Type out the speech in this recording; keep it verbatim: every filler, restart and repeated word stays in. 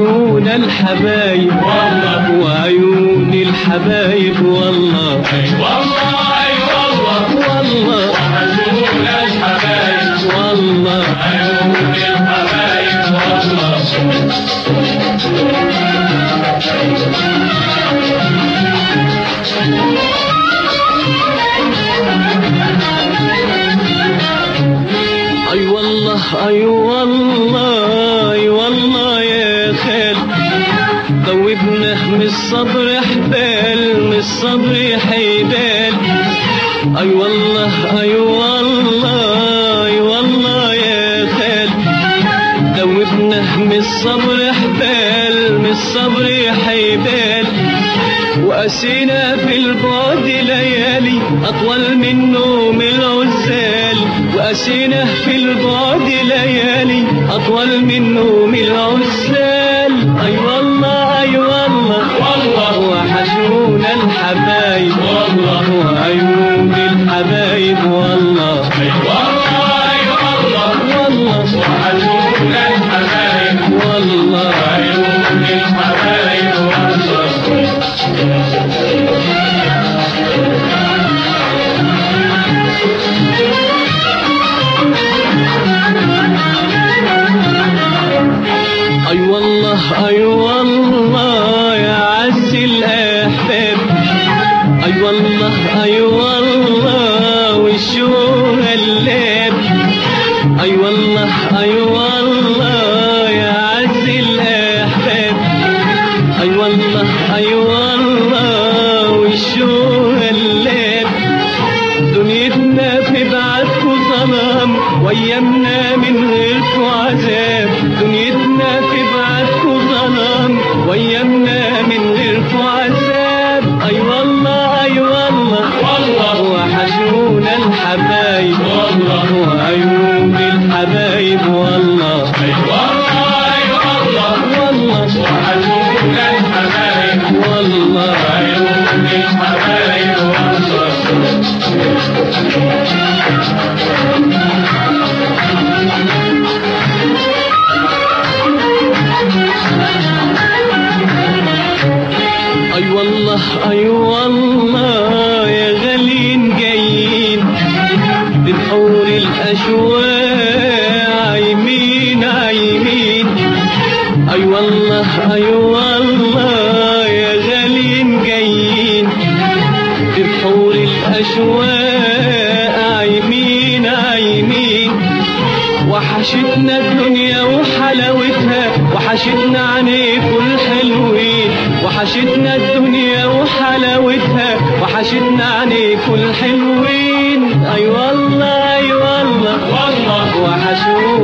وحشونا الحبايب والله وعيون الحبايب والله اي والله اي والله والله وحشونا الحبايب والله عيون الحبايب والله اي والله اي والله اي والله يا خال ذوبنا من الصبر حبال من الصبر حيبال اي والله اي والله اي والله يا خال ذوبنا من الصبر حبال من الصبر حيبال وقسينا في البعد ليالي اطول من نوم العزال وقسينا في البعد ليالي اطول من نوم العزال اي والله اي والله والله وحشونا الحبايب والله وعيون الحبايب والله اي والله اي والله والله وحشونا الحبايب والله عيون الحبايب والله اي والله اي والله يا عز الاحباب اي والله اي والله والشوق اللاب اي والله اي والله يا عز الاحباب اي والله اي والله والشوق اللاب دنيتنا في بعدكوا ظلام وايامنا من غيركوا عذاب دنيتنا في بعدكوا ظلام وايامنا من غيركوا عذاب اي والله اي والله والله وحشونا الحبايب والله وعيون الحبايب والله اي والله اي والله والله وحشونا الحبايب والله عيون الحبايب والله اي والله اي والله يا غالين جايين بنحور الاشواق عايمين عايمين اي والله اي والله يا غالين جايين بنحور الاشواق عايمين عايمين وحشتنا الدنيا وحلاوتها وحشتنا عنيكوا الحلوين وحشتنا الدنيا وحلاوتها وحشتنا عنيكوا الحلوين اي والله اي والله والله وحشونا